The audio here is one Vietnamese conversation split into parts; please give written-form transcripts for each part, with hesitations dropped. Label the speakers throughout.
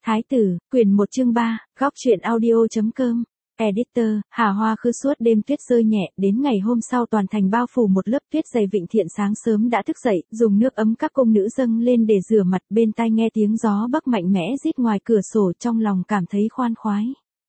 Speaker 1: Thái tử, quyển 1 chương 3, góc truyện audio.com. Editor, Hà Hoa Khư suốt đêm tuyết rơi nhẹ, đến ngày hôm sau toàn thành bao phủ một lớp tuyết dày. Vịnh Thiện sáng sớm đã thức dậy, dùng nước ấm các cung nữ dâng lên để rửa mặt, bên tai nghe tiếng gió bắc mạnh mẽ rít ngoài cửa sổ, trong lòng cảm thấy khoan khoái.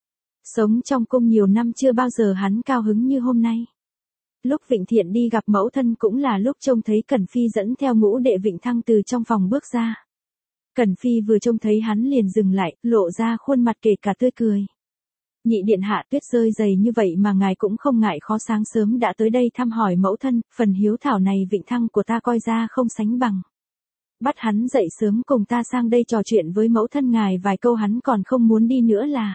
Speaker 1: Sống trong cung nhiều năm chưa bao giờ hắn cao hứng như hôm nay. Lúc Vịnh Thiện đi gặp mẫu thân cũng là lúc trông thấy Cẩn Phi dẫn theo ngũ đệ Vịnh Thăng từ trong phòng bước ra. Cẩn Phi vừa trông thấy hắn liền dừng lại, lộ ra khuôn mặt kể cả tươi cười. Nhị điện hạ, tuyết rơi dày như vậy mà ngài cũng không ngại khó, sáng sớm đã tới đây thăm hỏi mẫu thân, phần hiếu thảo này Vịnh Thăng của ta coi ra không sánh bằng. Bắt hắn dậy sớm cùng ta sang đây trò chuyện với mẫu thân ngài vài câu, hắn còn không muốn đi nữa là.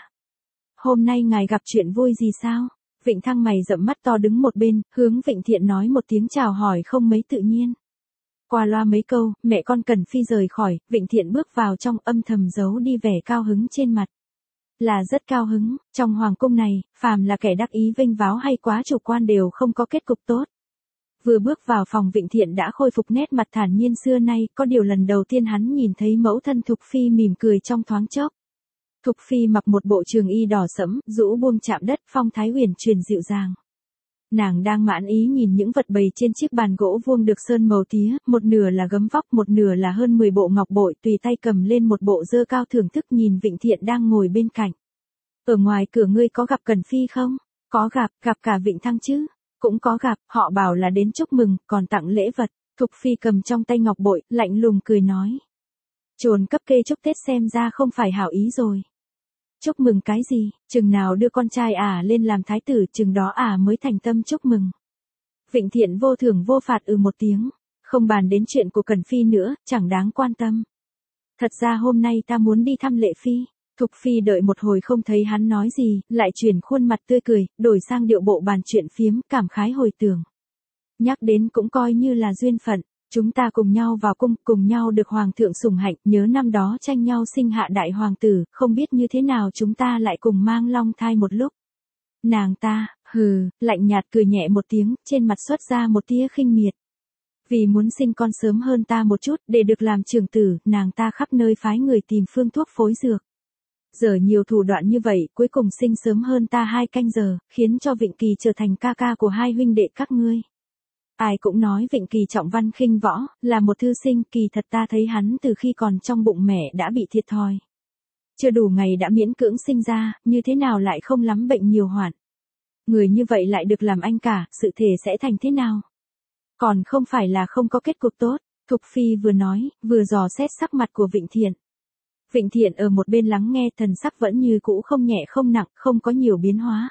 Speaker 1: Hôm nay ngài gặp chuyện vui gì sao? Vịnh Thăng mày rậm mắt to đứng một bên, hướng Vịnh Thiện nói một tiếng chào hỏi không mấy tự nhiên. Qua loa mấy câu, mẹ con Cẩn Phi rời khỏi, Vịnh Thiện bước vào trong, âm thầm giấu đi vẻ cao hứng trên mặt. Là rất cao hứng, trong hoàng cung này, phàm là kẻ đắc ý vênh váo hay quá chủ quan đều không có kết cục tốt. Vừa bước vào phòng, Vịnh Thiện đã khôi phục nét mặt thản nhiên xưa nay, có điều lần đầu tiên hắn nhìn thấy mẫu thân Thục Phi mỉm cười trong thoáng chốc. Thục Phi mặc một bộ trường y đỏ sẫm, rũ buông chạm đất, phong thái huyền truyền dịu dàng. Nàng đang mãn ý nhìn những vật bày trên chiếc bàn gỗ vuông được sơn màu tía, một nửa là gấm vóc, một nửa là hơn 10 bộ ngọc bội, tùy tay cầm lên một bộ dơ cao thưởng thức nhìn Vịnh Thiện đang ngồi bên cạnh. Ở ngoài cửa ngươi có gặp Cẩn Phi không? Có gặp cả Vịnh Thăng chứ? Cũng có gặp, họ bảo là đến chúc mừng, còn tặng lễ vật. Thục Phi cầm trong tay ngọc bội, lạnh lùng cười nói. Trồn cấp kê chúc Tết xem ra không phải hảo ý rồi. Chúc mừng cái gì, chừng nào đưa con trai lên làm thái tử, chừng đó mới thành tâm chúc mừng. Vịnh Thiện vô thưởng vô phạt một tiếng, không bàn đến chuyện của Cẩn Phi nữa, chẳng đáng quan tâm. Thật ra hôm nay ta muốn đi thăm Lệ Phi. Thục Phi đợi một hồi không thấy hắn nói gì, lại chuyển khuôn mặt tươi cười, đổi sang điệu bộ bàn chuyện phiếm, cảm khái hồi tưởng. Nhắc đến cũng coi như là duyên phận. Chúng ta cùng nhau vào cung, cùng nhau được hoàng thượng sủng hạnh, nhớ năm đó tranh nhau sinh hạ đại hoàng tử, không biết như thế nào chúng ta lại cùng mang long thai một lúc. Nàng ta, lạnh nhạt cười nhẹ một tiếng, trên mặt xuất ra một tia khinh miệt. Vì muốn sinh con sớm hơn ta một chút, để được làm trưởng tử, nàng ta khắp nơi phái người tìm phương thuốc phối dược. Giờ nhiều thủ đoạn như vậy, cuối cùng sinh sớm hơn ta 2 canh giờ, khiến cho Vịnh Kỳ trở thành ca ca của 2 huynh đệ các ngươi. Ai cũng nói Vịnh Kỳ trọng văn khinh võ, là một thư sinh, kỳ thật ta thấy hắn từ khi còn trong bụng mẹ đã bị thiệt thòi. Chưa đủ ngày đã miễn cưỡng sinh ra, như thế nào lại không lắm bệnh nhiều hoạn. Người như vậy lại được làm anh cả, sự thể sẽ thành thế nào? Còn không phải là không có kết cục tốt. Thục Phi vừa nói, vừa dò xét sắc mặt của Vịnh Thiện. Vịnh Thiện ở một bên lắng nghe, thần sắc vẫn như cũ không nhẹ không nặng, không có nhiều biến hóa.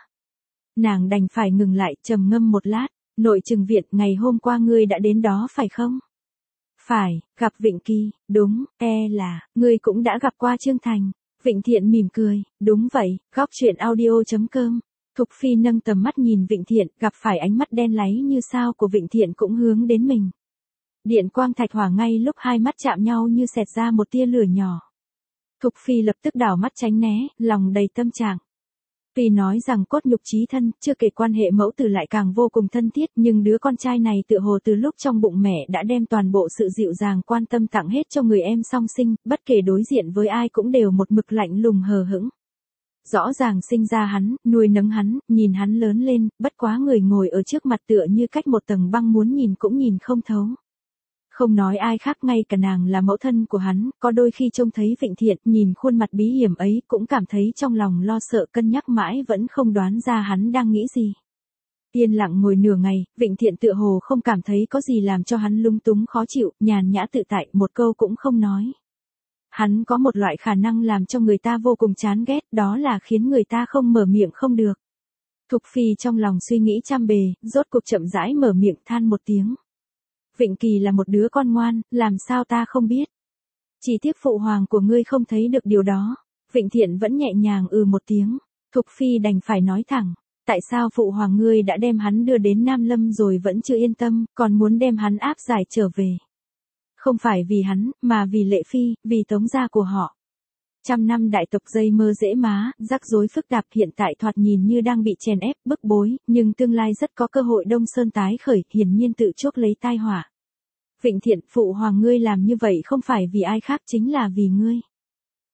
Speaker 1: Nàng đành phải ngừng lại, trầm ngâm một lát. Nội Trừng Viện, ngày hôm qua ngươi đã đến đó phải không? Phải, gặp Vịnh Kỳ, đúng, là, ngươi cũng đã gặp qua Trương Thành. Vịnh Thiện mỉm cười, đúng vậy, góc truyện audio.com. Thục Phi nâng tầm mắt nhìn Vịnh Thiện, gặp phải ánh mắt đen láy như sao của Vịnh Thiện cũng hướng đến mình. Điện quang thạch hỏa, ngay lúc hai mắt chạm nhau như xẹt ra một tia lửa nhỏ. Thục Phi lập tức đảo mắt tránh né, lòng đầy tâm trạng. Tuy nói rằng cốt nhục chí thân, chưa kể quan hệ mẫu tử lại càng vô cùng thân thiết, nhưng đứa con trai này tựa hồ từ lúc trong bụng mẹ đã đem toàn bộ sự dịu dàng quan tâm tặng hết cho người em song sinh, bất kể đối diện với ai cũng đều một mực lạnh lùng hờ hững. Rõ ràng sinh ra hắn, nuôi nấng hắn, nhìn hắn lớn lên, bất quá người ngồi ở trước mặt tựa như cách một tầng băng, muốn nhìn cũng nhìn không thấu. Không nói ai khác, ngay cả nàng là mẫu thân của hắn, có đôi khi trông thấy Vịnh Thiện, nhìn khuôn mặt bí hiểm ấy, cũng cảm thấy trong lòng lo sợ, cân nhắc mãi vẫn không đoán ra hắn đang nghĩ gì. Yên lặng ngồi nửa ngày, Vịnh Thiện tựa hồ không cảm thấy có gì làm cho hắn lung túng khó chịu, nhàn nhã tự tại, một câu cũng không nói. Hắn có một loại khả năng làm cho người ta vô cùng chán ghét, đó là khiến người ta không mở miệng không được. Thục Phi trong lòng suy nghĩ trăm bề, rốt cuộc chậm rãi mở miệng than một tiếng. Vịnh Kỳ là một đứa con ngoan, làm sao ta không biết. Chỉ tiếc phụ hoàng của ngươi không thấy được điều đó. Vịnh Thiện vẫn nhẹ nhàng một tiếng. Thục Phi đành phải nói thẳng. Tại sao phụ hoàng ngươi đã đem hắn đưa đến Nam Lâm rồi vẫn chưa yên tâm, còn muốn đem hắn áp giải trở về. Không phải vì hắn, mà vì Lệ Phi, vì tống gia của họ. 100 năm đại tộc dây mơ dễ má, rắc rối phức tạp, hiện tại thoạt nhìn như đang bị chèn ép, bức bối, nhưng tương lai rất có cơ hội Đông Sơn tái khởi, hiển nhiên tự chuốc lấy tai họa. Vịnh Thiện, phụ hoàng ngươi làm như vậy không phải vì ai khác, chính là vì ngươi.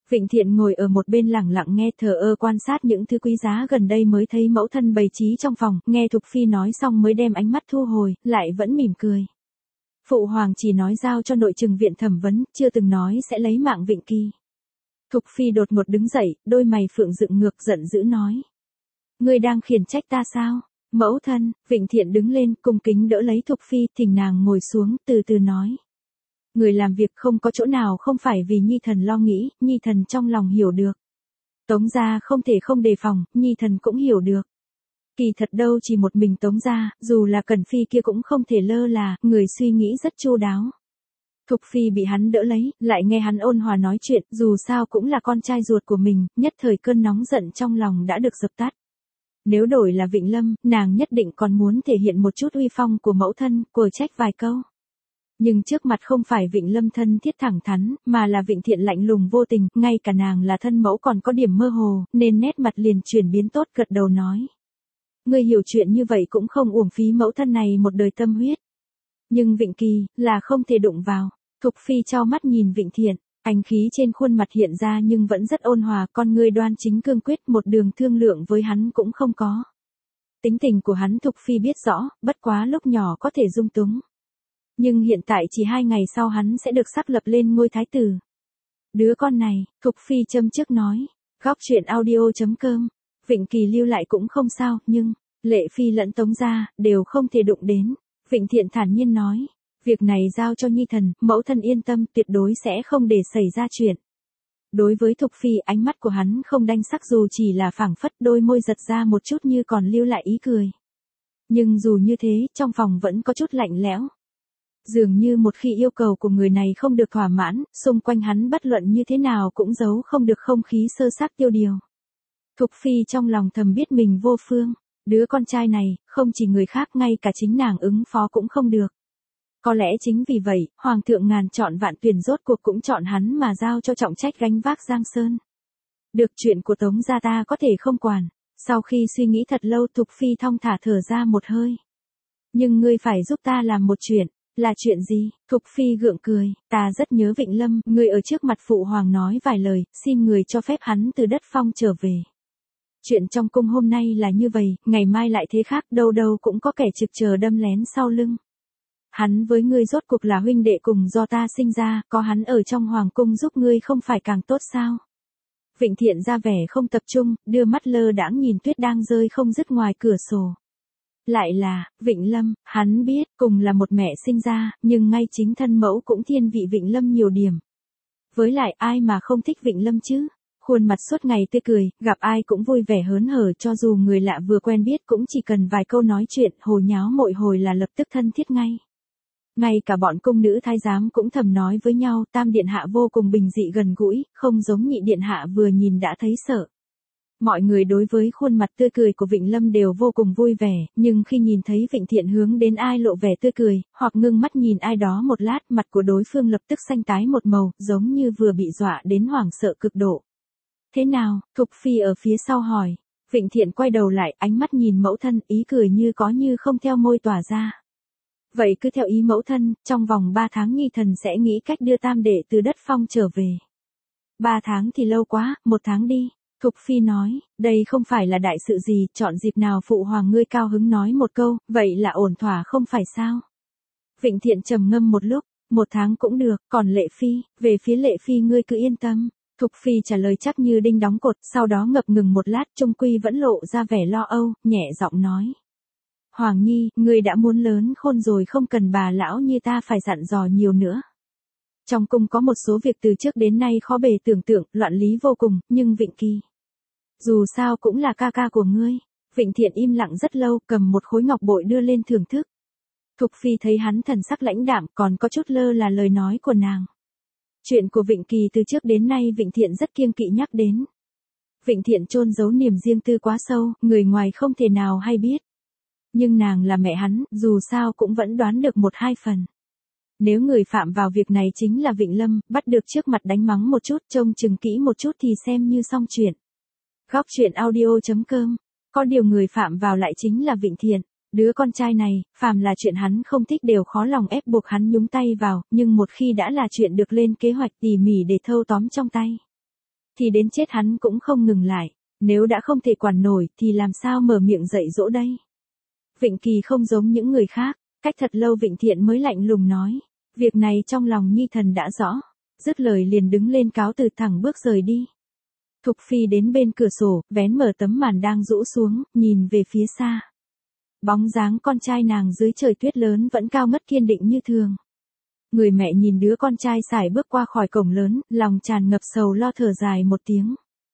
Speaker 1: Vịnh Thiện ngồi ở một bên lẳng lặng nghe thờ ơ quan sát những thứ quý giá gần đây mới thấy mẫu thân bày trí trong phòng, nghe Thục Phi nói xong mới đem ánh mắt thu hồi, lại vẫn mỉm cười. Phụ hoàng chỉ nói giao cho nội trừng viện thẩm vấn, chưa từng nói sẽ lấy mạng Vịnh Kỳ. Thục Phi đột ngột đứng dậy, đôi mày phượng dựng ngược giận dữ nói. Ngươi đang khiển trách ta sao? Mẫu thân, Vịnh Thiện đứng lên, cung kính đỡ lấy Thục Phi, thỉnh nàng ngồi xuống, từ từ nói. Người làm việc không có chỗ nào không phải vì Nhi thần lo nghĩ, Nhi thần trong lòng hiểu được. Tống gia không thể không đề phòng, Nhi thần cũng hiểu được. Kỳ thật đâu chỉ một mình Tống gia, dù là Cẩn Phi kia cũng không thể lơ là, người suy nghĩ rất chu đáo. Thục Phi bị hắn đỡ lấy, lại nghe hắn ôn hòa nói chuyện, dù sao cũng là con trai ruột của mình, nhất thời cơn nóng giận trong lòng đã được dập tắt. Nếu đổi là Vịnh Lâm, nàng nhất định còn muốn thể hiện một chút uy phong của mẫu thân, của trách vài câu. Nhưng trước mặt không phải Vịnh Lâm thân thiết thẳng thắn, mà là Vịnh Thiện lạnh lùng vô tình, ngay cả nàng là thân mẫu còn có điểm mơ hồ, nên nét mặt liền chuyển biến tốt, gật đầu nói. Ngươi hiểu chuyện như vậy cũng không uổng phí mẫu thân này một đời tâm huyết. Nhưng Vịnh Kỳ, là không thể đụng vào. Thục Phi trao mắt nhìn Vịnh Thiện, ánh khí trên khuôn mặt hiện ra nhưng vẫn rất ôn hòa, con ngươi đoan chính cương quyết, một đường thương lượng với hắn cũng không có. Tính tình của hắn Thục Phi biết rõ, bất quá lúc nhỏ có thể dung túng. Nhưng hiện tại chỉ 2 ngày sau hắn sẽ được xác lập lên ngôi thái tử. Đứa con này, Thục Phi châm trước nói. Góc truyện audio.com. Vịnh Kỳ lưu lại cũng không sao, nhưng, Lệ Phi lẫn Tống gia, đều không thể đụng đến. Vịnh Thiện thản nhiên nói. Việc này giao cho Nhi thần, mẫu thân yên tâm, tuyệt đối sẽ không để xảy ra chuyện. Đối với Thục Phi, ánh mắt của hắn không đanh sắc dù chỉ là phảng phất, đôi môi giật ra một chút như còn lưu lại ý cười. Nhưng dù như thế, trong phòng vẫn có chút lạnh lẽo. Dường như một khi yêu cầu của người này không được thỏa mãn, xung quanh hắn bất luận như thế nào cũng giấu không được không khí sơ xác tiêu điều. Thục Phi trong lòng thầm biết mình vô phương, đứa con trai này, không chỉ người khác ngay cả chính nàng ứng phó cũng không được. Có lẽ chính vì vậy, Hoàng thượng ngàn chọn vạn tuyển rốt cuộc cũng chọn hắn mà giao cho trọng trách gánh vác Giang Sơn. Được chuyện của Tống gia ta có thể không quản. Sau khi suy nghĩ thật lâu Thục Phi thong thả thở ra một hơi. Nhưng ngươi phải giúp ta làm một chuyện. Là chuyện gì? Thục Phi gượng cười, ta rất nhớ Vịnh Lâm, người ở trước mặt phụ hoàng nói vài lời, xin người cho phép hắn từ đất phong trở về. Chuyện trong cung hôm nay là như vậy, ngày mai lại thế khác, đâu đâu cũng có kẻ trực chờ đâm lén sau lưng. Hắn với ngươi rốt cuộc là huynh đệ cùng do ta sinh ra, có hắn ở trong hoàng cung giúp ngươi không phải càng tốt sao? Vịnh Thiện ra vẻ không tập trung, đưa mắt lơ đãng nhìn tuyết đang rơi không dứt ngoài cửa sổ. Lại là, Vịnh Lâm, hắn biết, cùng là một mẹ sinh ra, nhưng ngay chính thân mẫu cũng thiên vị Vịnh Lâm nhiều điểm. Với lại ai mà không thích Vịnh Lâm chứ? Khuôn mặt suốt ngày tươi cười, gặp ai cũng vui vẻ hớn hở cho dù người lạ vừa quen biết cũng chỉ cần vài câu nói chuyện, hồ nháo mội hồi là lập tức thân thiết ngay. Ngay cả bọn cung nữ thái giám cũng thầm nói với nhau, Tam điện hạ vô cùng bình dị gần gũi, không giống Nhị điện hạ vừa nhìn đã thấy sợ. Mọi người đối với khuôn mặt tươi cười của Vịnh Lâm đều vô cùng vui vẻ, nhưng khi nhìn thấy Vịnh Thiện hướng đến ai lộ vẻ tươi cười, hoặc ngưng mắt nhìn ai đó một lát, mặt của đối phương lập tức xanh tái một màu, giống như vừa bị dọa đến hoảng sợ cực độ. Thế nào? Thục Phi ở phía sau hỏi. Vịnh Thiện quay đầu lại, ánh mắt nhìn mẫu thân, ý cười như có như không theo môi tỏa ra. Vậy cứ theo ý mẫu thân, trong vòng 3 tháng Nhi thần sẽ nghĩ cách đưa tam đệ từ đất phong trở về. 3 tháng thì lâu quá, 1 tháng đi. Thục Phi nói, đây không phải là đại sự gì, chọn dịp nào phụ hoàng ngươi cao hứng nói một câu, vậy là ổn thỏa không phải sao? Vịnh Thiện trầm ngâm một lúc, 1 tháng cũng được, còn Lệ Phi, về phía Lệ Phi ngươi cứ yên tâm. Thục Phi trả lời chắc như đinh đóng cột, sau đó ngập ngừng một lát trung quy vẫn lộ ra vẻ lo âu, nhẹ giọng nói. Hoàng Nhi, ngươi đã muốn lớn khôn rồi không cần bà lão như ta phải dặn dò nhiều nữa. Trong cung có một số việc từ trước đến nay khó bề tưởng tượng, loạn lý vô cùng, nhưng Vịnh Kỳ. Dù sao cũng là ca ca của ngươi. Vịnh Thiện im lặng rất lâu, cầm một khối ngọc bội đưa lên thưởng thức. Thục Phi thấy hắn thần sắc lãnh đạm, còn có chút lơ là lời nói của nàng. Chuyện của Vịnh Kỳ từ trước đến nay Vịnh Thiện rất kiêng kỵ nhắc đến. Vịnh Thiện chôn giấu niềm riêng tư quá sâu, người ngoài không thể nào hay biết. Nhưng nàng là mẹ hắn, dù sao cũng vẫn đoán được 1-2 phần. Nếu người phạm vào việc này chính là Vịnh Lâm, bắt được trước mặt đánh mắng một chút, trông chừng kỹ một chút thì xem như xong chuyện. Góc truyện audio.com. Có điều người phạm vào lại chính là Vịnh Thiện. Đứa con trai này, phàm là chuyện hắn không thích đều khó lòng ép buộc hắn nhúng tay vào, nhưng một khi đã là chuyện được lên kế hoạch tỉ mỉ để thâu tóm trong tay. thì đến chết hắn cũng không ngừng lại. Nếu đã không thể quản nổi thì làm sao mở miệng dạy dỗ đây? Vịnh Kỳ không giống những người khác, cách thật lâu Vịnh Thiện mới lạnh lùng nói. Việc này trong lòng Nhi thần đã rõ. Dứt lời liền đứng lên cáo từ thẳng bước rời đi. Thục Phi đến bên cửa sổ, vén mở tấm màn đang rũ xuống, nhìn về phía xa. Bóng dáng con trai nàng dưới trời tuyết lớn vẫn cao ngất kiên định như thường. Người mẹ nhìn đứa con trai sải bước qua khỏi cổng lớn, lòng tràn ngập sầu lo thở dài một tiếng.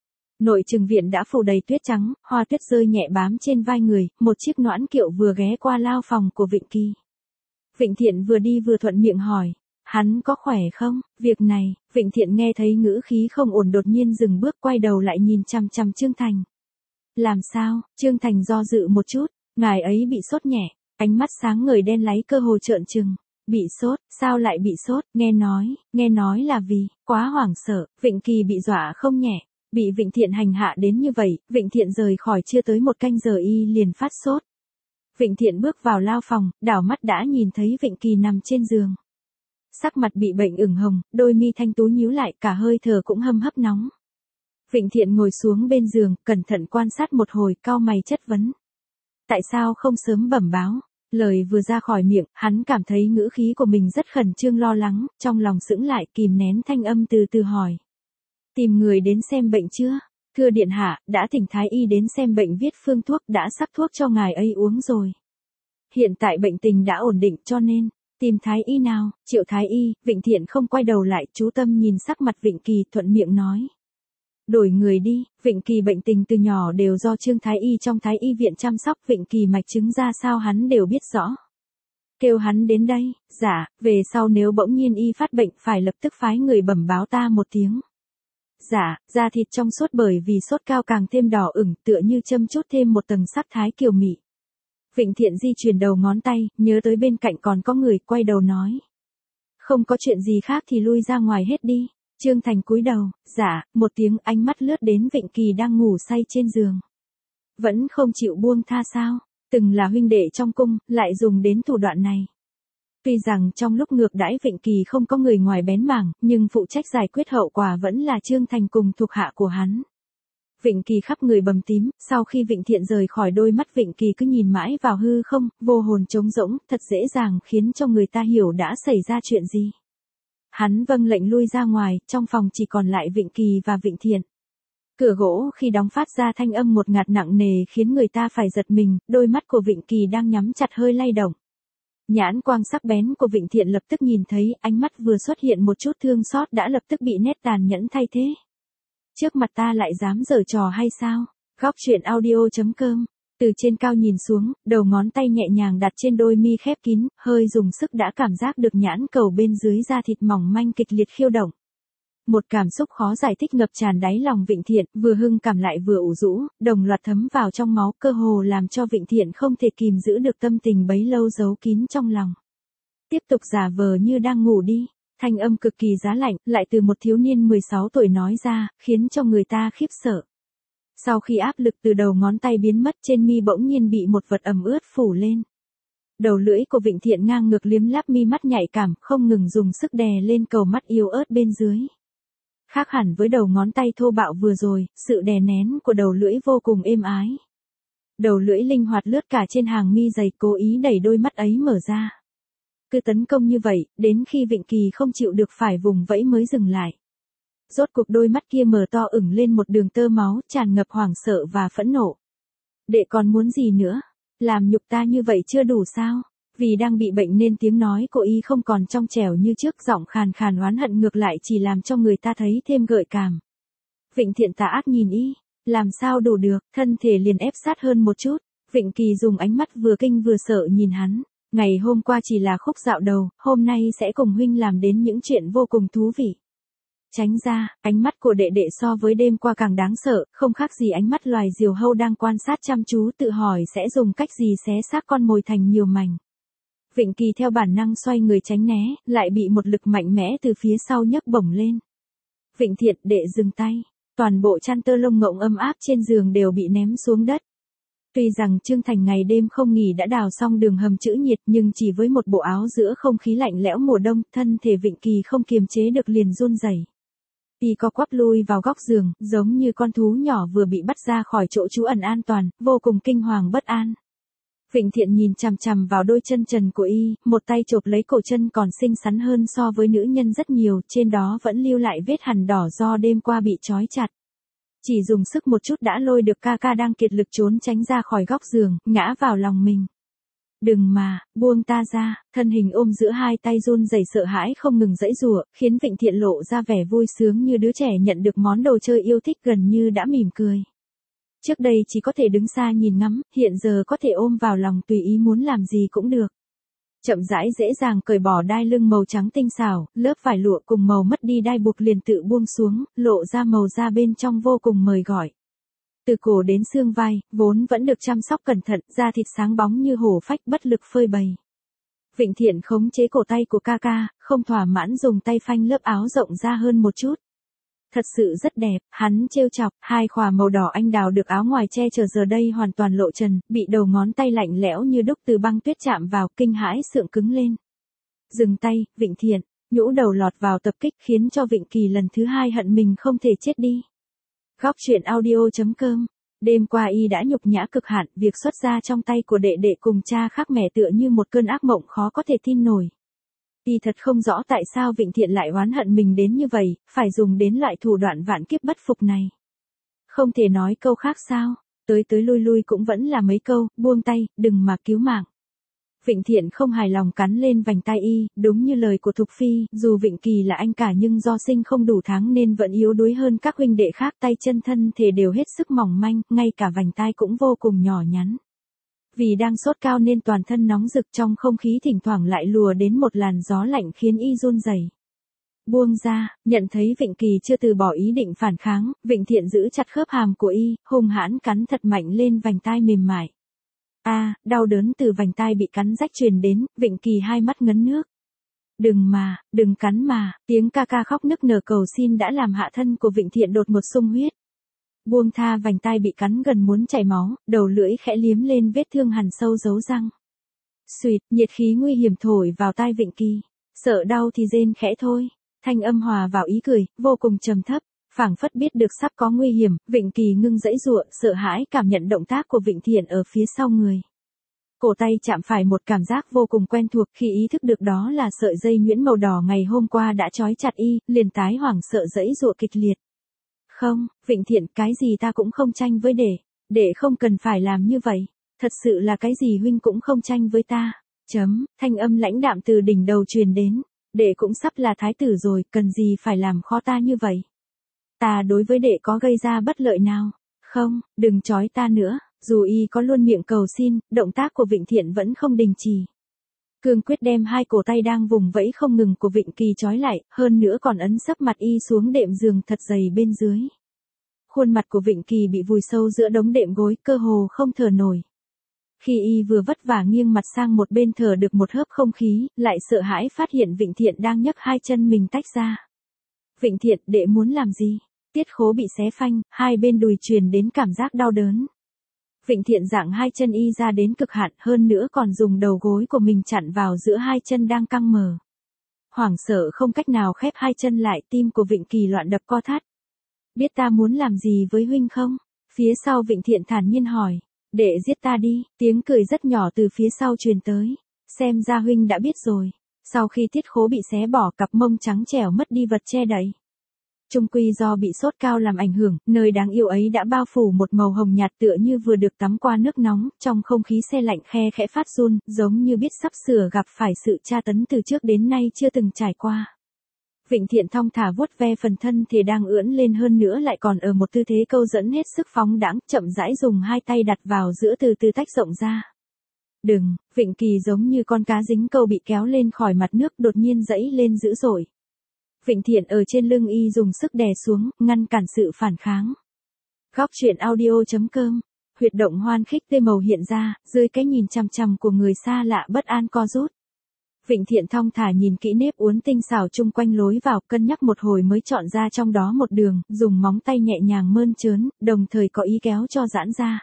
Speaker 1: Nội trừng viện đã phủ đầy tuyết trắng, hoa tuyết rơi nhẹ bám trên vai người, một chiếc noãn kiệu vừa ghé qua lao phòng của Vịnh Kỳ. Vịnh Thiện vừa đi vừa thuận miệng hỏi, hắn có khỏe không? Việc này, Vịnh Thiện nghe thấy ngữ khí không ổn đột nhiên dừng bước quay đầu lại nhìn chằm chằm Trương Thành. Làm sao? Trương Thành do dự một chút, ngài ấy bị sốt nhẹ, ánh mắt sáng ngời đen láy cơ hồ trợn trừng. Bị sốt, sao lại bị sốt? Nghe nói là vì, quá hoảng sợ, Vịnh Kỳ bị dọa không nhẹ. Bị Vịnh Thiện hành hạ đến như vậy, Vịnh Thiện rời khỏi chưa tới một canh giờ y liền phát sốt. Vịnh Thiện bước vào lao phòng, đảo mắt đã nhìn thấy Vịnh Kỳ nằm trên giường. Sắc mặt bị bệnh ửng hồng, đôi mi thanh tú nhíu lại, cả hơi thở cũng hâm hấp nóng. Vịnh Thiện ngồi xuống bên giường, cẩn thận quan sát một hồi, cau mày chất vấn. Tại sao không sớm bẩm báo? Lời vừa ra khỏi miệng, hắn cảm thấy ngữ khí của mình rất khẩn trương lo lắng, trong lòng sững lại kìm nén thanh âm từ từ hỏi. Tìm người đến xem bệnh chưa? Thưa điện hạ, đã thỉnh thái y đến xem bệnh viết phương thuốc, đã sắc thuốc cho ngài ấy uống rồi. Hiện tại bệnh tình đã ổn định cho nên, tìm thái y nào? Triệu thái y. Vịnh Thiện không quay đầu lại, chú tâm nhìn sắc mặt Vịnh Kỳ, thuận miệng nói. Đổi người đi. Vịnh Kỳ bệnh tình từ nhỏ đều do Trương thái y trong thái y viện chăm sóc, Vịnh Kỳ mạch chứng ra sao hắn đều biết rõ. Kêu hắn đến đây. Dạ, về sau nếu bỗng nhiên y phát bệnh phải lập tức phái người bẩm báo ta một tiếng. Dạ, da thịt trong suốt bởi vì sốt cao càng thêm đỏ ửng, tựa như châm chút thêm một tầng sắc thái kiều mị. Vịnh Thiện di chuyển đầu ngón tay, nhớ tới bên cạnh còn có người, quay đầu nói. Không có chuyện gì khác thì lui ra ngoài hết đi. Trương Thành cúi đầu, dạ, một tiếng, ánh mắt lướt đến Vịnh Kỳ đang ngủ say trên giường. Vẫn không chịu buông tha sao? Từng là huynh đệ trong cung, lại dùng đến thủ đoạn này. Tuy rằng trong lúc ngược đãi Vịnh Kỳ không có người ngoài bén mảng, nhưng phụ trách giải quyết hậu quả vẫn là Trương Thành cùng thuộc hạ của hắn. Vịnh Kỳ khắp người bầm tím, sau khi Vịnh Thiện rời khỏi đôi mắt Vịnh Kỳ cứ nhìn mãi vào hư không, vô hồn trống rỗng, thật dễ dàng khiến cho người ta hiểu đã xảy ra chuyện gì. Hắn vâng lệnh lui ra ngoài, trong phòng chỉ còn lại Vịnh Kỳ và Vịnh Thiện. Cửa gỗ khi đóng phát ra thanh âm một ngạt nặng nề khiến người ta phải giật mình, đôi mắt của Vịnh Kỳ đang nhắm chặt hơi lay động. Nhãn quang sắc bén của Vịnh Thiện lập tức nhìn thấy, ánh mắt vừa xuất hiện một chút thương xót đã lập tức bị nét tàn nhẫn thay thế. Trước mặt ta lại dám giở trò hay sao? Góc truyện audio.com. Từ trên cao nhìn xuống, đầu ngón tay nhẹ nhàng đặt trên đôi mi khép kín, hơi dùng sức đã cảm giác được nhãn cầu bên dưới da thịt mỏng manh kịch liệt khiêu động. Một cảm xúc khó giải thích ngập tràn đáy lòng Vịnh Thiện, vừa hưng cảm lại vừa ủ rũ, đồng loạt thấm vào trong máu, cơ hồ làm cho Vịnh Thiện không thể kìm giữ được tâm tình bấy lâu giấu kín trong lòng. Tiếp tục giả vờ như đang ngủ đi. Thanh âm cực kỳ giá lạnh, lại từ một thiếu niên 16 tuổi nói ra, khiến cho người ta khiếp sợ. Sau khi áp lực từ đầu ngón tay biến mất, trên mi bỗng nhiên bị một vật ẩm ướt phủ lên. Đầu lưỡi của Vịnh Thiện ngang ngược liếm láp mi mắt nhạy cảm, không ngừng dùng sức đè lên cầu mắt yếu ớt bên dưới. Khác hẳn với đầu ngón tay thô bạo vừa rồi, sự đè nén của đầu lưỡi vô cùng êm ái. Đầu lưỡi linh hoạt lướt cả trên hàng mi dày, cố ý đẩy đôi mắt ấy mở ra. Cứ tấn công như vậy, đến khi Vịnh Kỳ không chịu được phải vùng vẫy mới dừng lại. Rốt cuộc đôi mắt kia mở to ửng lên một đường tơ máu, tràn ngập hoảng sợ và phẫn nộ. Đệ còn muốn gì nữa? Làm nhục ta như vậy chưa đủ sao? Vì đang bị bệnh nên tiếng nói của y không còn trong trẻo như trước, giọng khàn khàn oán hận ngược lại chỉ làm cho người ta thấy thêm gợi cảm. Vịnh Thiện tà ác nhìn y, làm sao đủ được, thân thể liền ép sát hơn một chút. Vịnh Kỳ dùng ánh mắt vừa kinh vừa sợ nhìn hắn. Ngày hôm qua chỉ là khúc dạo đầu, hôm nay sẽ cùng huynh làm đến những chuyện vô cùng thú vị. Tránh ra, ánh mắt của đệ đệ so với đêm qua càng đáng sợ, không khác gì ánh mắt loài diều hâu đang quan sát chăm chú tự hỏi sẽ dùng cách gì xé xác con mồi thành nhiều mảnh. Vịnh Kỳ theo bản năng xoay người tránh né, lại bị một lực mạnh mẽ từ phía sau nhấc bổng lên. Vịnh Thiện, đệ dừng tay. Toàn bộ chăn tơ lông ngỗng ấm áp trên giường đều bị ném xuống đất. Tuy rằng Trương Thành ngày đêm không nghỉ đã đào xong đường hầm chữ nhiệt, nhưng chỉ với một bộ áo giữa không khí lạnh lẽo mùa đông, thân thể Vịnh Kỳ không kiềm chế được liền run rẩy. Y co quắp lui vào góc giường, giống như con thú nhỏ vừa bị bắt ra khỏi chỗ trú ẩn an toàn, vô cùng kinh hoàng bất an. Vịnh Thiện nhìn chằm chằm vào đôi chân trần của Y, một tay chộp lấy cổ chân còn xinh xắn hơn so với nữ nhân rất nhiều, trên đó vẫn lưu lại vết hằn đỏ do đêm qua bị trói chặt. Chỉ dùng sức một chút đã lôi được ca ca đang kiệt lực trốn tránh ra khỏi góc giường, ngã vào lòng mình. Đừng mà, buông ta ra, thân hình ôm giữa hai tay run rẩy sợ hãi không ngừng giãy giụa, khiến Vịnh Thiện lộ ra vẻ vui sướng như đứa trẻ nhận được món đồ chơi yêu thích gần như đã mỉm cười. Trước đây chỉ có thể đứng xa nhìn ngắm, hiện giờ có thể ôm vào lòng tùy ý muốn làm gì cũng được. Chậm rãi dễ dàng cởi bỏ đai lưng màu trắng tinh xảo, lớp vải lụa cùng màu mất đi đai buộc liền tự buông xuống, lộ ra màu da bên trong vô cùng mời gọi. Từ cổ đến xương vai, vốn vẫn được chăm sóc cẩn thận, da thịt sáng bóng như hổ phách bất lực phơi bày. Vịnh Thiện khống chế cổ tay của ca ca, không thỏa mãn dùng tay phanh lớp áo rộng ra hơn một chút. Thật sự rất đẹp, hắn trêu chọc, hai khỏa màu đỏ anh đào được áo ngoài che chở giờ đây hoàn toàn lộ trần, bị đầu ngón tay lạnh lẽo như đúc từ băng tuyết chạm vào, kinh hãi sượng cứng lên. Dừng tay, Vịnh Thiện, nhũ đầu lọt vào tập kích khiến cho Vịnh Kỳ lần thứ hai hận mình không thể chết đi. Góc truyện audio.com. Đêm qua Y đã nhục nhã cực hạn, việc xuất ra trong tay của đệ đệ cùng cha khác mẹ tựa như một cơn ác mộng khó có thể tin nổi. Y thật không rõ tại sao Vịnh Thiện lại oán hận mình đến như vậy, phải dùng đến loại thủ đoạn vạn kiếp bất phục này. Không thể nói câu khác sao, tới tới lui lui cũng vẫn là mấy câu, buông tay, đừng mà cứu mạng. Vịnh Thiện không hài lòng cắn lên vành tai Y, đúng như lời của Thục Phi, dù Vịnh Kỳ là anh cả nhưng do sinh không đủ tháng nên vẫn yếu đuối hơn các huynh đệ khác, tay chân thân thể đều hết sức mỏng manh, ngay cả vành tai cũng vô cùng nhỏ nhắn. Vì đang sốt cao nên toàn thân nóng rực, trong không khí thỉnh thoảng lại lùa đến một làn gió lạnh khiến Y run rẩy. Buông ra, nhận thấy Vịnh Kỳ chưa từ bỏ ý định phản kháng, Vịnh Thiện giữ chặt khớp hàm của Y, hung hãn cắn thật mạnh lên vành tai mềm mại. Đau đớn từ vành tai bị cắn rách truyền đến, Vịnh Kỳ hai mắt ngấn nước. Đừng mà, đừng cắn mà, tiếng ca ca khóc nức nở cầu xin đã làm hạ thân của Vịnh Thiện đột ngột sung huyết. Buông tha, vành tai bị cắn gần muốn chảy máu, đầu lưỡi khẽ liếm lên vết thương hằn sâu dấu răng. Xuỵt, nhiệt khí nguy hiểm thổi vào tai Vịnh Kỳ. Sợ đau thì rên khẽ thôi. Thanh âm hòa vào ý cười, vô cùng trầm thấp. Phảng phất biết được sắp có nguy hiểm, Vịnh Kỳ ngưng giãy giụa, sợ hãi cảm nhận động tác của Vịnh Thiện ở phía sau người. Cổ tay chạm phải một cảm giác vô cùng quen thuộc, khi ý thức được đó là sợi dây nhuyễn màu đỏ ngày hôm qua đã trói chặt Y, liền tái hoảng sợ giãy giụa kịch liệt. Không, Vịnh Thiện, cái gì ta cũng không tranh với đệ không cần phải làm như vậy, thật sự là cái gì huynh cũng không tranh với ta. Thanh âm lãnh đạm từ đỉnh đầu truyền đến, đệ cũng sắp là thái tử rồi, cần gì phải làm khó ta như vậy. Ta đối với đệ có gây ra bất lợi nào? Không, đừng trói ta nữa. Dù Y có luôn miệng cầu xin, động tác của Vịnh Thiện vẫn không đình chỉ. Cương quyết đem hai cổ tay đang vùng vẫy không ngừng của Vịnh Kỳ trói lại, hơn nữa còn ấn sấp mặt Y xuống đệm giường thật dày bên dưới. Khuôn mặt của Vịnh Kỳ bị vùi sâu giữa đống đệm gối, cơ hồ không thở nổi. Khi Y vừa vất vả nghiêng mặt sang một bên thở được một hớp không khí, lại sợ hãi phát hiện Vịnh Thiện đang nhấc hai chân mình tách ra. Vịnh Thiện, đệ muốn làm gì? Tiết khố bị xé phanh, hai bên đùi truyền đến cảm giác đau đớn. Vịnh Thiện giãng hai chân Y ra đến cực hạn, hơn nữa còn dùng đầu gối của mình chặn vào giữa hai chân đang căng mở. Hoảng sợ không cách nào khép hai chân lại, tim của Vịnh Kỳ loạn đập co thắt. Biết ta muốn làm gì với huynh không? Phía sau Vịnh Thiện thản nhiên hỏi. Đệ giết ta đi, tiếng cười rất nhỏ từ phía sau truyền tới. Xem ra huynh đã biết rồi. Sau khi tiết khố bị xé bỏ, cặp mông trắng trẻo mất đi vật che đậy. Chung quy do bị sốt cao làm ảnh hưởng, nơi đáng yêu ấy đã bao phủ một màu hồng nhạt tựa như vừa được tắm qua nước nóng, trong không khí se lạnh khe khẽ phát run, giống như biết sắp sửa gặp phải sự tra tấn từ trước đến nay chưa từng trải qua. Vịnh Thiện thong thả vuốt ve phần thân thể đang ưỡn lên, hơn nữa lại còn ở một tư thế câu dẫn hết sức phóng đãng, chậm rãi dùng hai tay đặt vào giữa, từ từ tách rộng ra. Đừng, Vịnh Kỳ giống như con cá dính câu bị kéo lên khỏi mặt nước, đột nhiên giãy lên dữ dội. Vịnh Thiện ở trên lưng Y dùng sức đè xuống, ngăn cản sự phản kháng. Góc truyện audio.com. Huyệt động hoan khích tê màu hiện ra, dưới cái nhìn chằm chằm của người xa lạ bất an co rút. Vịnh Thiện thong thả nhìn kỹ nếp uốn tinh xảo chung quanh lối vào, cân nhắc một hồi mới chọn ra trong đó một đường, dùng móng tay nhẹ nhàng mơn trớn, đồng thời có ý kéo cho giãn ra.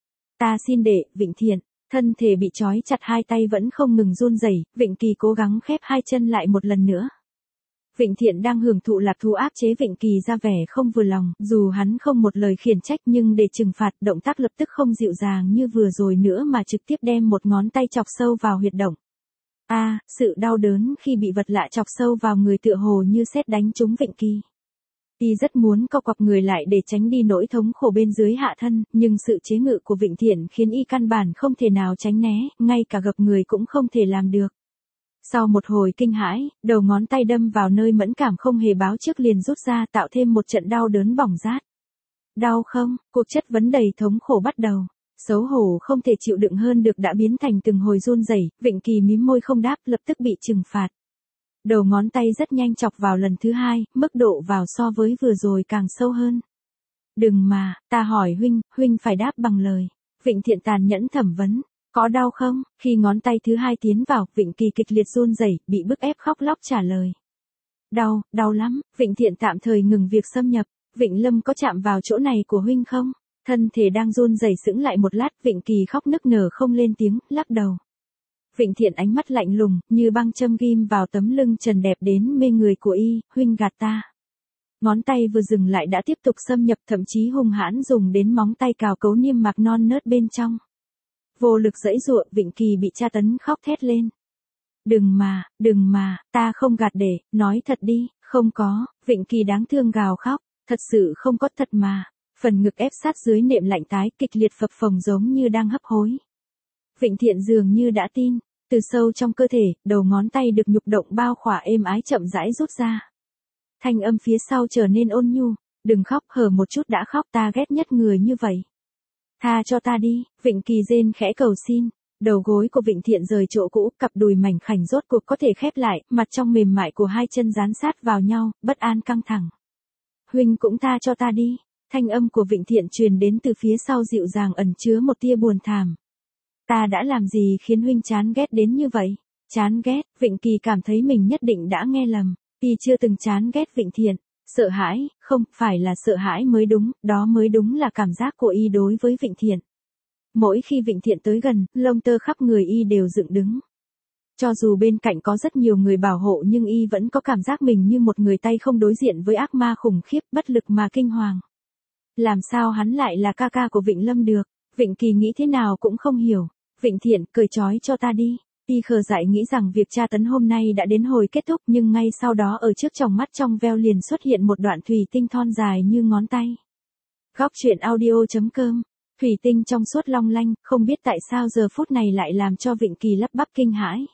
Speaker 1: Ta xin đệ, Vịnh Thiện. Thân thể bị trói chặt, hai tay vẫn không ngừng run rẩy, Vịnh Kỳ cố gắng khép hai chân lại một lần nữa. Vịnh Thiện đang hưởng thụ lạc thú áp chế Vịnh Kỳ ra vẻ không vừa lòng, dù hắn không một lời khiển trách nhưng để trừng phạt, động tác lập tức không dịu dàng như vừa rồi nữa mà trực tiếp đem một ngón tay chọc sâu vào huyệt động. Sự đau đớn khi bị vật lạ chọc sâu vào người tựa hồ như sét đánh trúng Vịnh Kỳ. Y rất muốn co quặp người lại để tránh đi nỗi thống khổ bên dưới hạ thân, nhưng sự chế ngự của Vịnh Thiện khiến y căn bản không thể nào tránh né, ngay cả gập người cũng không thể làm được. Sau một hồi kinh hãi, đầu ngón tay đâm vào nơi mẫn cảm không hề báo trước liền rút ra tạo thêm một trận đau đớn bỏng rát. Đau không? Cuộc chất vấn đầy thống khổ bắt đầu. Xấu hổ không thể chịu đựng hơn được đã biến thành từng hồi run rẩy, Vịnh Kỳ mím môi không đáp, lập tức bị trừng phạt. Đầu ngón tay rất nhanh chọc vào lần thứ hai, mức độ vào so với vừa rồi càng sâu hơn. Đừng mà, ta hỏi huynh phải đáp bằng lời. Vịnh Thiện tàn nhẫn thẩm vấn. Có đau không? Khi ngón tay thứ hai tiến vào, Vịnh Kỳ kịch liệt run rẩy, bị bức ép khóc lóc trả lời. Đau lắm. Vịnh Thiện tạm thời ngừng việc xâm nhập. Vịnh Lâm có chạm vào chỗ này của huynh không? Thân thể đang run rẩy sững lại một lát, Vịnh Kỳ khóc nức nở không lên tiếng, lắc đầu. Vịnh Thiện ánh mắt lạnh lùng, như băng châm ghim vào tấm lưng trần đẹp đến mê người của y, huynh gạt ta. Ngón tay vừa dừng lại đã tiếp tục xâm nhập, thậm chí hung hãn dùng đến móng tay cào cấu niêm mạc non nớt bên trong. Vô lực giãy giụa, Vịnh Kỳ bị tra tấn khóc thét lên. Đừng mà, ta không gạt để, nói thật đi, không có. Vịnh Kỳ đáng thương gào khóc, thật sự không có thật mà. Phần ngực ép sát dưới nệm lạnh tái, kịch liệt phập phồng giống như đang hấp hối. Vịnh Thiện dường như đã tin, từ sâu trong cơ thể, đầu ngón tay được nhục động bao khỏa êm ái chậm rãi rút ra. Thanh âm phía sau trở nên ôn nhu, đừng khóc, hở một chút đã khóc, ta ghét nhất người như vậy. Tha cho ta đi, Vịnh Kỳ rên khẽ cầu xin. Đầu gối của Vịnh Thiện rời chỗ cũ, cặp đùi mảnh khảnh rốt cuộc có thể khép lại, mặt trong mềm mại của hai chân dán sát vào nhau, bất an căng thẳng. Huynh cũng tha cho ta đi. Thanh âm của Vịnh Thiện truyền đến từ phía sau dịu dàng ẩn chứa một tia buồn thảm. Ta đã làm gì khiến huynh chán ghét đến như vậy? Chán ghét, Vịnh Kỳ cảm thấy mình nhất định đã nghe lầm. Y chưa từng chán ghét Vịnh Thiện. Sợ hãi, không phải là sợ hãi mới đúng, đó mới đúng là cảm giác của y đối với Vịnh Thiện. Mỗi khi Vịnh Thiện tới gần, lông tơ khắp người y đều dựng đứng. Cho dù bên cạnh có rất nhiều người bảo hộ nhưng y vẫn có cảm giác mình như một người tay không đối diện với ác ma khủng khiếp, bất lực mà kinh hoàng. Làm sao hắn lại là ca ca của Vịnh Lâm được? Vịnh Kỳ nghĩ thế nào cũng không hiểu. Vịnh Thiện, cởi trói cho ta đi. Y khờ dại nghĩ rằng việc tra tấn hôm nay đã đến hồi kết thúc, nhưng ngay sau đó ở trước tròng mắt trong veo liền xuất hiện một đoạn thủy tinh thon dài như ngón tay. Góc truyện audio.com. Thủy tinh trong suốt long lanh, không biết tại sao giờ phút này lại làm cho Vịnh Kỳ lắp bắp kinh hãi.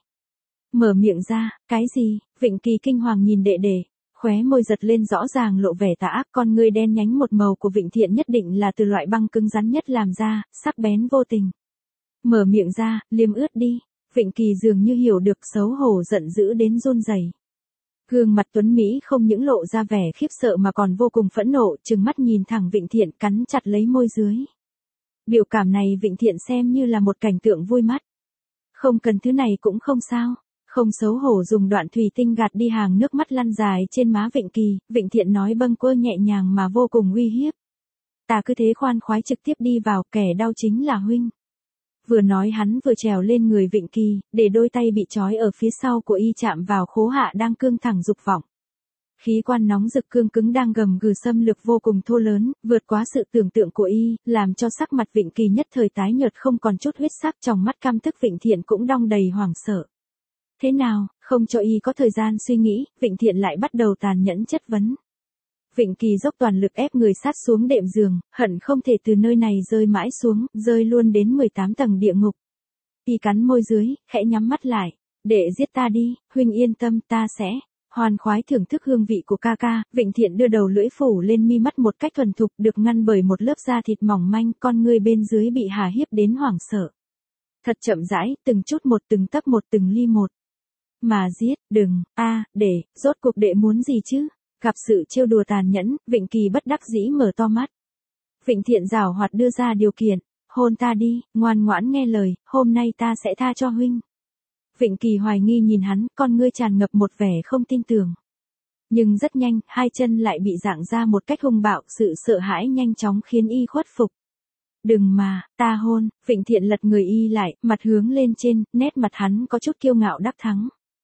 Speaker 1: Mở miệng ra, cái gì? Vịnh Kỳ kinh hoàng nhìn đệ đệ. Khóe môi giật lên rõ ràng lộ vẻ tà ác, con ngươi đen nhánh một màu của Vịnh Thiện nhất định là từ loại băng cứng rắn nhất làm ra, sắc bén vô tình. Mở miệng ra, liếm ướt đi. Vịnh Kỳ dường như hiểu được, xấu hổ giận dữ đến run rẩy. Gương mặt tuấn Mỹ không những lộ ra vẻ khiếp sợ mà còn vô cùng phẫn nộ, trừng mắt nhìn thẳng Vịnh Thiện, cắn chặt lấy môi dưới. Biểu cảm này Vịnh Thiện xem như là một cảnh tượng vui mắt. Không cần thứ này cũng không sao. Không xấu hổ dùng đoạn thủy tinh gạt đi hàng nước mắt lăn dài trên má Vịnh Kỳ, Vịnh Thiện nói bâng quơ nhẹ nhàng mà vô cùng uy hiếp. Ta cứ thế khoan khoái trực tiếp đi vào, kẻ đau chính là huynh. Vừa nói hắn vừa trèo lên người Vịnh Kỳ, để đôi tay bị trói ở phía sau của y chạm vào khố hạ đang cương thẳng dục vọng. Khí quan nóng rực cương cứng đang gầm gừ xâm lược vô cùng thô lớn, vượt quá sự tưởng tượng của y, làm cho sắc mặt Vịnh Kỳ nhất thời tái nhợt không còn chút huyết sắc, trong mắt căm tức Vịnh Thiện cũng đong đầy hoảng sợ. Thế nào, không cho y có thời gian suy nghĩ, Vịnh Thiện lại bắt đầu tàn nhẫn chất vấn. Vịnh Kỳ dốc toàn lực ép người sát xuống đệm giường, hận không thể từ nơi này rơi mãi xuống, rơi luôn đến 18 tầng địa ngục. Y cắn môi dưới, khẽ nhắm mắt lại. Để giết ta đi, huynh yên tâm, ta sẽ hoan khoái thưởng thức hương vị của ca ca. Vịnh Thiện đưa đầu lưỡi phủ lên mi mắt một cách thuần thục, được ngăn bởi một lớp da thịt mỏng manh, con người bên dưới bị hà hiếp đến hoảng sợ. Thật chậm rãi, từng chút một, từng tấc một, từng ly một. Mà giết, đừng, để, rốt cuộc đệ muốn gì chứ? Gặp sự trêu đùa tàn nhẫn, Vịnh Kỳ bất đắc dĩ mở to mắt. Vịnh Thiện giảo hoạt đưa ra điều kiện, hôn ta đi, ngoan ngoãn nghe lời, hôm nay ta sẽ tha cho huynh. Vịnh Kỳ hoài nghi nhìn hắn, con ngươi tràn ngập một vẻ không tin tưởng. Nhưng rất nhanh, hai chân lại bị giãng ra một cách hung bạo, sự sợ hãi nhanh chóng khiến y khuất phục. Đừng mà, ta hôn. Vịnh Thiện lật người y lại, mặt hướng lên trên, nét mặt hắn có chút kiêu ngạo đắc thắng.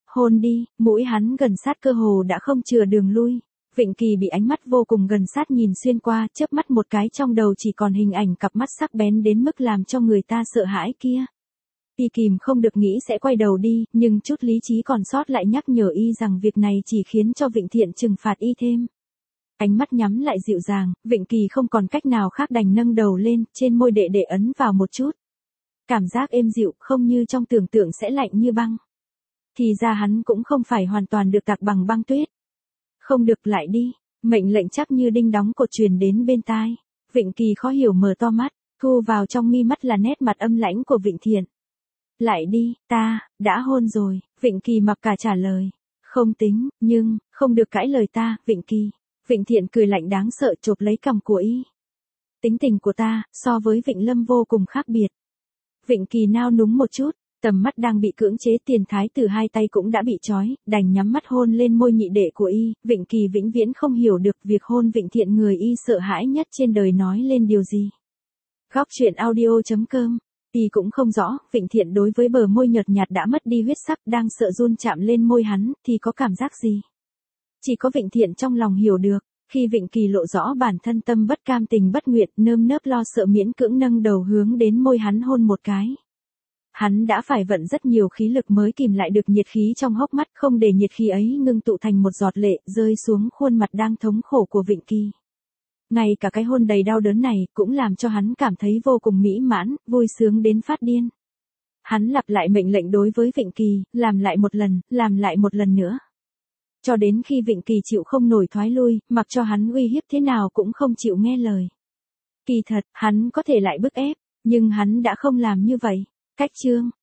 Speaker 1: hôn đi, mũi hắn gần sát cơ hồ đã không chừa đường lui. Vịnh Kỳ bị ánh mắt vô cùng gần sát nhìn xuyên qua, chớp mắt một cái trong đầu chỉ còn hình ảnh cặp mắt sắc bén đến mức làm cho người ta sợ hãi kia. Y kìm không được nghĩ sẽ quay đầu đi, nhưng chút lý trí còn sót lại nhắc nhở y rằng việc này chỉ khiến cho Vịnh Thiện trừng phạt y thêm. Ánh mắt nhắm lại dịu dàng, Vịnh Kỳ không còn cách nào khác đành nâng đầu lên, trên môi đệ ấn vào một chút. Cảm giác êm dịu, không như trong tưởng tượng sẽ lạnh như băng. Thì ra hắn cũng không phải hoàn toàn được tạc bằng băng tuyết. Không được, lại đi, mệnh lệnh chắc như đinh đóng cột truyền đến bên tai. Vịnh Kỳ khó hiểu mở to mắt, thu vào trong mi mắt là nét mặt âm lãnh của Vịnh Thiện. Lại đi, ta, đã hôn rồi, Vịnh Kỳ mặc cả trả lời. Không tính, nhưng, không được cãi lời ta, Vịnh Kỳ. Vịnh Thiện cười lạnh đáng sợ chộp lấy cằm của y. Tính tình của ta, so với Vịnh Lâm vô cùng khác biệt. Vịnh Kỳ nao núng một chút, tầm mắt đang bị cưỡng chế tiền thái tử hai tay cũng đã bị trói, đành nhắm mắt hôn lên môi nhị đệ của y. Vịnh Kỳ vĩnh viễn không hiểu được việc hôn Vịnh Thiện người y sợ hãi nhất trên đời nói lên điều gì. Góc truyện audio.com. Y cũng không rõ, Vịnh Thiện đối với bờ môi nhợt nhạt đã mất đi huyết sắc đang sợ run chạm lên môi hắn, thì có cảm giác gì? Chỉ có Vịnh Thiện trong lòng hiểu được, khi Vịnh Kỳ lộ rõ bản thân tâm bất cam tình bất nguyện, nơm nớp lo sợ miễn cưỡng nâng đầu hướng đến môi hắn hôn một cái. Hắn đã phải vận rất nhiều khí lực mới kìm lại được nhiệt khí trong hốc mắt, không để nhiệt khí ấy ngưng tụ thành một giọt lệ rơi xuống khuôn mặt đang thống khổ của Vịnh Kỳ. Ngay cả cái hôn đầy đau đớn này cũng làm cho hắn cảm thấy vô cùng mỹ mãn, vui sướng đến phát điên. Hắn lặp lại mệnh lệnh đối với Vịnh Kỳ, làm lại một lần nữa. Cho đến khi Vịnh Kỳ chịu không nổi thoái lui, mặc cho hắn uy hiếp thế nào cũng không chịu nghe lời. Kỳ thật, hắn có thể lại bức ép, nhưng hắn đã không làm như vậy. Cách chương